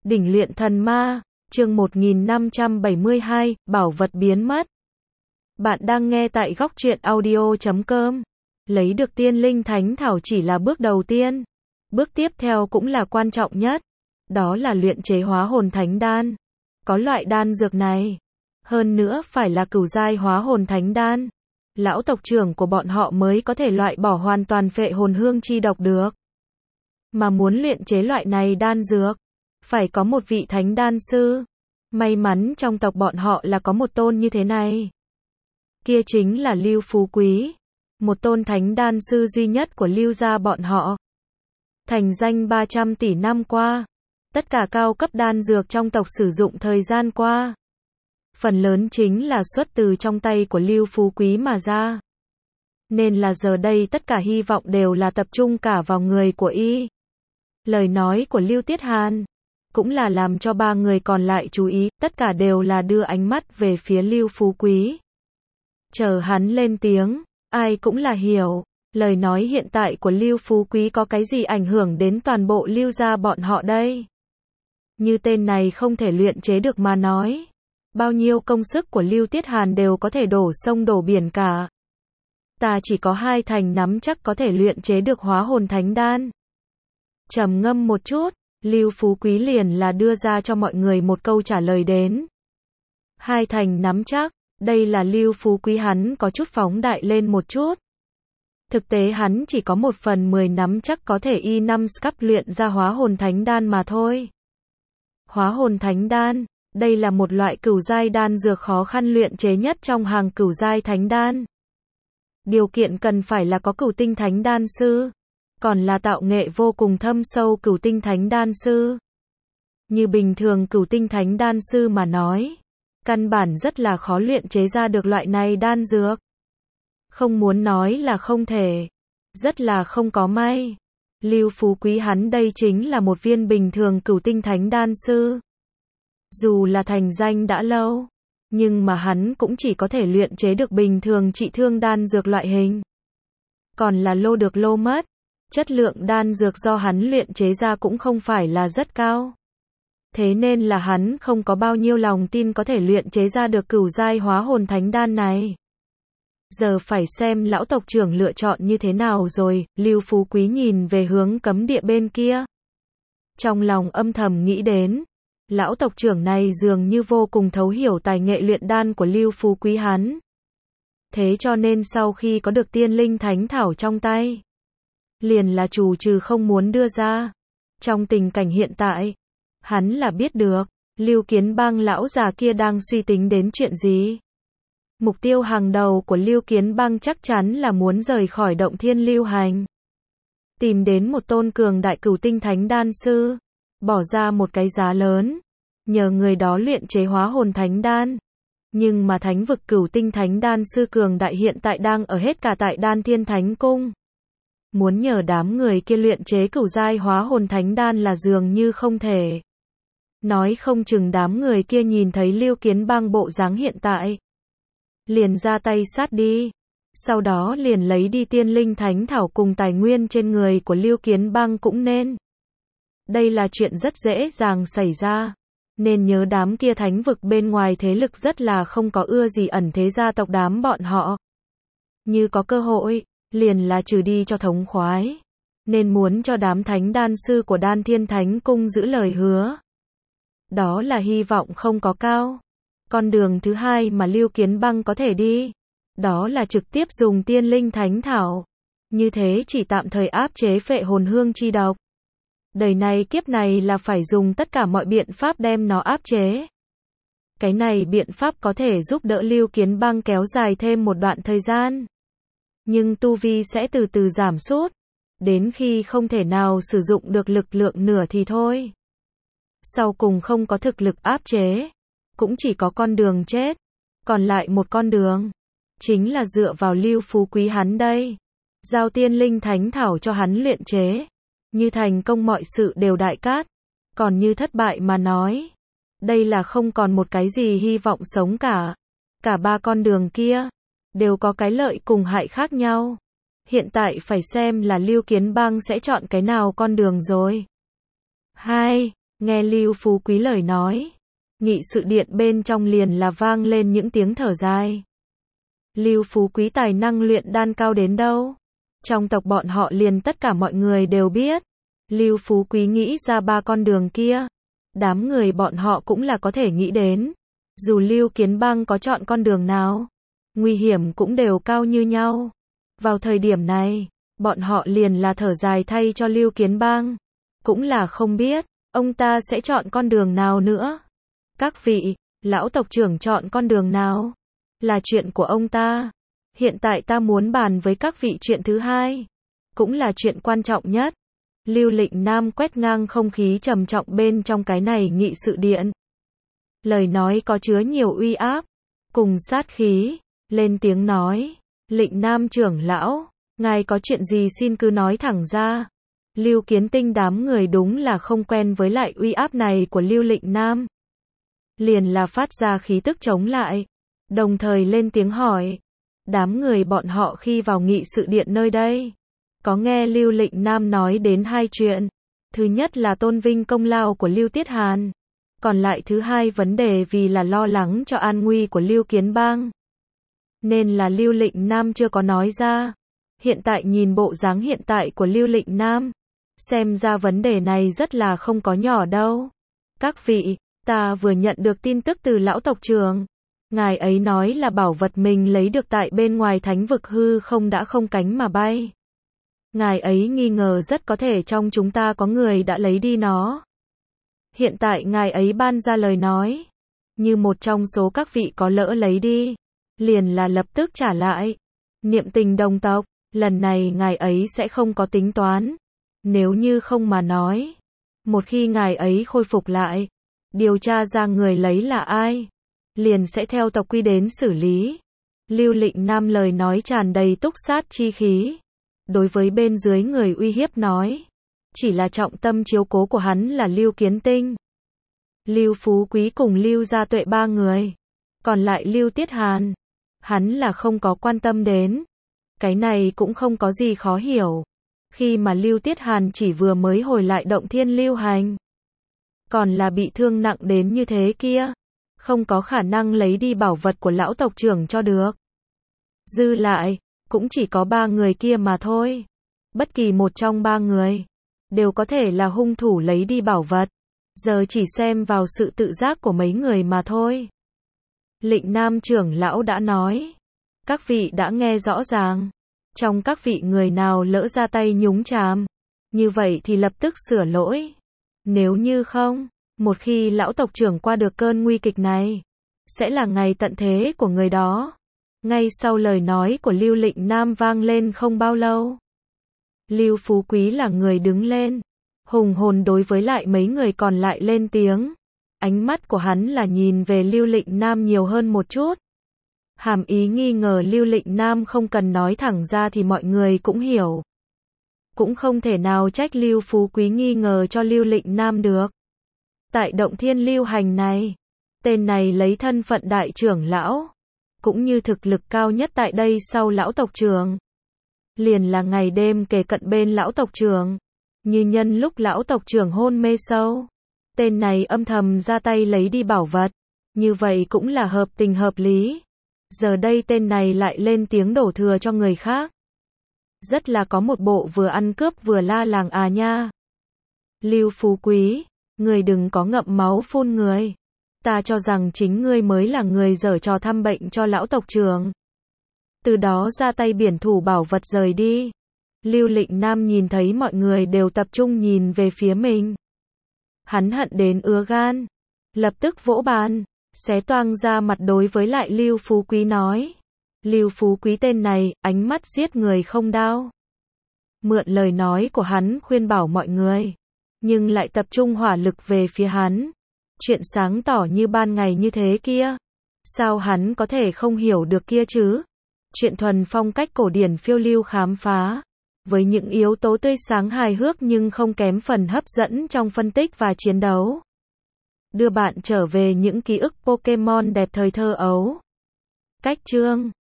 Đỉnh luyện thần ma, chương 1572, bảo vật biến mất. Bạn đang nghe tại góc truyện audio.com. Lấy được tiên linh thánh thảo chỉ là bước đầu tiên. Bước tiếp theo cũng là quan trọng nhất. Đó là luyện chế hóa hồn thánh đan. Có loại đan dược này. Hơn nữa phải là cửu giai hóa hồn thánh đan. Lão tộc trưởng của bọn họ mới có thể loại bỏ hoàn toàn phệ hồn hương chi độc được. Mà muốn luyện chế loại này đan dược, phải có một vị thánh đan sư. May mắn trong tộc bọn họ là có một tôn như thế này. Kia chính là Lưu Phú Quý, một tôn thánh đan sư duy nhất của Lưu gia bọn họ. Thành danh 300 tỷ năm qua, tất cả cao cấp đan dược trong tộc sử dụng thời gian qua, phần lớn chính là xuất từ trong tay của Lưu Phú Quý mà ra. Nên là giờ đây tất cả hy vọng đều là tập trung cả vào người của y. Lời nói của Lưu Tiết Hàn cũng là làm cho ba người còn lại chú ý, tất cả đều là đưa ánh mắt về phía Lưu Phú Quý. Chờ hắn lên tiếng, ai cũng là hiểu, lời nói hiện tại của Lưu Phú Quý có cái gì ảnh hưởng đến toàn bộ Lưu gia bọn họ đây. Như tên này không thể luyện chế được mà nói, bao nhiêu công sức của Lưu Tiết Hàn đều có thể đổ sông đổ biển cả. Ta chỉ có 2 thành nắm chắc có thể luyện chế được hóa hồn thánh đan. Trầm ngâm một chút, Lưu Phú Quý liền là đưa ra cho mọi người một câu trả lời đến. 2 thành nắm chắc, đây là Lưu Phú Quý hắn có chút phóng đại lên một chút. Thực tế hắn chỉ có 1/10 nắm chắc có thể y 5 cấp luyện ra hóa hồn thánh đan mà thôi. Hóa hồn thánh đan, đây là một loại cửu giai đan dược khó khăn luyện chế nhất trong hàng cửu giai thánh đan. Điều kiện cần phải là có cửu tinh thánh đan sư, còn là tạo nghệ vô cùng thâm sâu cửu tinh thánh đan sư. Như bình thường cửu tinh thánh đan sư mà nói, căn bản rất là khó luyện chế ra được loại này đan dược. Không muốn nói là không thể, rất là không có may. Lưu Phú Quý hắn đây chính là một viên bình thường cửu tinh thánh đan sư. Dù là thành danh đã lâu, nhưng mà hắn cũng chỉ có thể luyện chế được bình thường trị thương đan dược loại hình. Còn là lô được lô mất. Chất lượng đan dược do hắn luyện chế ra cũng không phải là rất cao. Thế nên là hắn không có bao nhiêu lòng tin có thể luyện chế ra được cửu giai hóa hồn thánh đan này. Giờ phải xem lão tộc trưởng lựa chọn như thế nào rồi. Lưu Phú Quý nhìn về hướng cấm địa bên kia. Trong lòng âm thầm nghĩ đến, lão tộc trưởng này dường như vô cùng thấu hiểu tài nghệ luyện đan của Lưu Phú Quý hắn. Thế cho nên sau khi có được tiên linh thánh thảo trong tay, liền là chủ trừ không muốn đưa ra. Trong tình cảnh hiện tại, hắn là biết được, Lưu Kiến Bang lão già kia đang suy tính đến chuyện gì. Mục tiêu hàng đầu của Lưu Kiến Bang chắc chắn là muốn rời khỏi động thiên lưu hành. Tìm đến một tôn cường đại cửu tinh thánh đan sư, bỏ ra một cái giá lớn, nhờ người đó luyện chế hóa hồn thánh đan. Nhưng mà thánh vực cửu tinh thánh đan sư cường đại hiện tại đang ở hết cả tại Đan Thiên Thánh Cung. Muốn nhờ đám người kia luyện chế cửu giai hóa hồn thánh đan là dường như không thể. Nói không chừng đám người kia nhìn thấy Lưu Kiến Bang bộ dáng hiện tại, liền ra tay sát đi. Sau đó liền lấy đi tiên linh thánh thảo cùng tài nguyên trên người của Lưu Kiến Bang cũng nên. Đây là chuyện rất dễ dàng xảy ra. Nên nhớ đám kia thánh vực bên ngoài thế lực rất là không có ưa gì ẩn thế gia tộc đám bọn họ. Như có cơ hội, liền là trừ đi cho thống khoái. Nên muốn cho đám thánh đan sư của Đan Thiên Thánh Cung giữ lời hứa. Đó là hy vọng không có cao. Con đường thứ hai mà Lưu Kiến Bang có thể đi, đó là trực tiếp dùng tiên linh thánh thảo. Như thế chỉ tạm thời áp chế phệ hồn hương chi độc. Đời này kiếp này là phải dùng tất cả mọi biện pháp đem nó áp chế. Cái này biện pháp có thể giúp đỡ Lưu Kiến Bang kéo dài thêm một đoạn thời gian. Nhưng tu vi sẽ từ từ giảm sút, đến khi không thể nào sử dụng được lực lượng nửa thì thôi. Sau cùng không có thực lực áp chế, cũng chỉ có con đường chết. Còn lại một con đường, chính là dựa vào Lưu Phú Quý hắn đây. Giao tiên linh thánh thảo cho hắn luyện chế. Như thành công mọi sự đều đại cát. Còn như thất bại mà nói, đây là không còn một cái gì hy vọng sống cả. Cả 3 con đường kia đều có cái lợi cùng hại khác nhau. Hiện tại phải xem là Lưu Kiến Bang sẽ chọn cái nào con đường rồi. 2. Nghe Lưu Phú Quý lời nói, nghị sự điện bên trong liền là vang lên những tiếng thở dài. Lưu Phú Quý tài năng luyện đan cao đến đâu? Trong tộc bọn họ liền tất cả mọi người đều biết. Lưu Phú Quý nghĩ ra 3 con đường kia. Đám người bọn họ cũng là có thể nghĩ đến. Dù Lưu Kiến Bang có chọn con đường nào, nguy hiểm cũng đều cao như nhau. Vào thời điểm này, bọn họ liền là thở dài thay cho Lưu Kiến Bang. Cũng là không biết, ông ta sẽ chọn con đường nào nữa. Các vị, lão tộc trưởng chọn con đường nào? Là chuyện của ông ta. Hiện tại ta muốn bàn với các vị chuyện thứ hai. Cũng là chuyện quan trọng nhất. Lưu Lệnh Nam quét ngang không khí trầm trọng bên trong cái này nghị sự điện. Lời nói có chứa nhiều uy áp, cùng sát khí, lên tiếng nói. Lệnh Nam trưởng lão, ngài có chuyện gì xin cứ nói thẳng ra. Lưu Kiến Tinh đám người đúng là không quen với lại uy áp này của Lưu Lệnh Nam. Liền là phát ra khí tức chống lại, đồng thời lên tiếng hỏi. Đám người bọn họ khi vào nghị sự điện nơi đây, có nghe Lưu Lệnh Nam nói đến 2 chuyện. Thứ nhất là tôn vinh công lao của Lưu Tiết Hàn. Còn lại thứ hai vấn đề vì là lo lắng cho an nguy của Lưu Kiến Bang. Nên là Lưu Lệnh Nam chưa có nói ra. Hiện tại nhìn bộ dáng hiện tại của Lưu Lệnh Nam, xem ra vấn đề này rất là không có nhỏ đâu. Các vị, ta vừa nhận được tin tức từ lão tộc trưởng. Ngài ấy nói là bảo vật mình lấy được tại bên ngoài thánh vực hư không đã không cánh mà bay. Ngài ấy nghi ngờ rất có thể trong chúng ta có người đã lấy đi nó. Hiện tại ngài ấy ban ra lời nói, như một trong số các vị có lỡ lấy đi, liền là lập tức trả lại. Niệm tình đồng tộc, lần này ngài ấy sẽ không có tính toán. Nếu như không mà nói, một khi ngài ấy khôi phục lại, điều tra ra người lấy là ai, liền sẽ theo tộc quy đến xử lý. Lưu Lệnh Nam lời nói tràn đầy túc sát chi khí. Đối với bên dưới người uy hiếp nói, chỉ là trọng tâm chiếu cố của hắn là Lưu Kiến Tinh, Lưu Phú Quý cùng Lưu Gia Tuệ 3 người. Còn lại Lưu Tiết Hàn, hắn là không có quan tâm đến. Cái này cũng không có gì khó hiểu. Khi mà Lưu Tiết Hàn chỉ vừa mới hồi lại động thiên lưu hành, còn là bị thương nặng đến như thế kia, không có khả năng lấy đi bảo vật của lão tộc trưởng cho được. Dư lại, cũng chỉ có 3 người kia mà thôi. Bất kỳ một trong 3 người, đều có thể là hung thủ lấy đi bảo vật. Giờ chỉ xem vào sự tự giác của mấy người mà thôi. Lệnh Nam trưởng lão đã nói. Các vị đã nghe rõ ràng. Trong các vị người nào lỡ ra tay nhúng chàm, như vậy thì lập tức sửa lỗi. Nếu như không, một khi lão tộc trưởng qua được cơn nguy kịch này, sẽ là ngày tận thế của người đó. Ngay sau lời nói của Lưu Lệnh Nam vang lên không bao lâu, Lưu Phú Quý là người đứng lên, hùng hồn đối với lại mấy người còn lại lên tiếng. Ánh mắt của hắn là nhìn về Lưu Lệnh Nam nhiều hơn một chút. Hàm ý nghi ngờ Lưu Lệnh Nam không cần nói thẳng ra thì mọi người cũng hiểu. Cũng không thể nào trách Lưu Phú Quý nghi ngờ cho Lưu Lệnh Nam được. Tại động thiên lưu hành này, tên này lấy thân phận đại trưởng lão, cũng như thực lực cao nhất tại đây sau lão tộc trưởng. Liền là ngày đêm kề cận bên lão tộc trưởng, như nhân lúc lão tộc trưởng hôn mê sâu. Tên này âm thầm ra tay lấy đi bảo vật, như vậy cũng là hợp tình hợp lý. Giờ đây tên này lại lên tiếng đổ thừa cho người khác. Rất là có một bộ vừa ăn cướp vừa la làng à nha. Lưu Phú Quý, người đừng có ngậm máu phun người. Ta cho rằng chính ngươi mới là người giở trò thăm bệnh cho lão tộc trưởng. Từ đó ra tay biển thủ bảo vật rời đi. Lưu Lệnh Nam nhìn thấy mọi người đều tập trung nhìn về phía mình. Hắn hận đến ứa gan. Lập tức vỗ bàn, xé toang ra mặt đối với lại Lưu Phú Quý nói. Lưu Phú Quý tên này, ánh mắt giết người không đao. Mượn lời nói của hắn khuyên bảo mọi người, nhưng lại tập trung hỏa lực về phía hắn. Chuyện sáng tỏ như ban ngày như thế kia, sao hắn có thể không hiểu được kia chứ? Chuyện thuần phong cách cổ điển phiêu lưu khám phá, với những yếu tố tươi sáng hài hước nhưng không kém phần hấp dẫn trong phân tích và chiến đấu. Đưa bạn trở về những ký ức Pokemon đẹp thời thơ ấu. Cách chương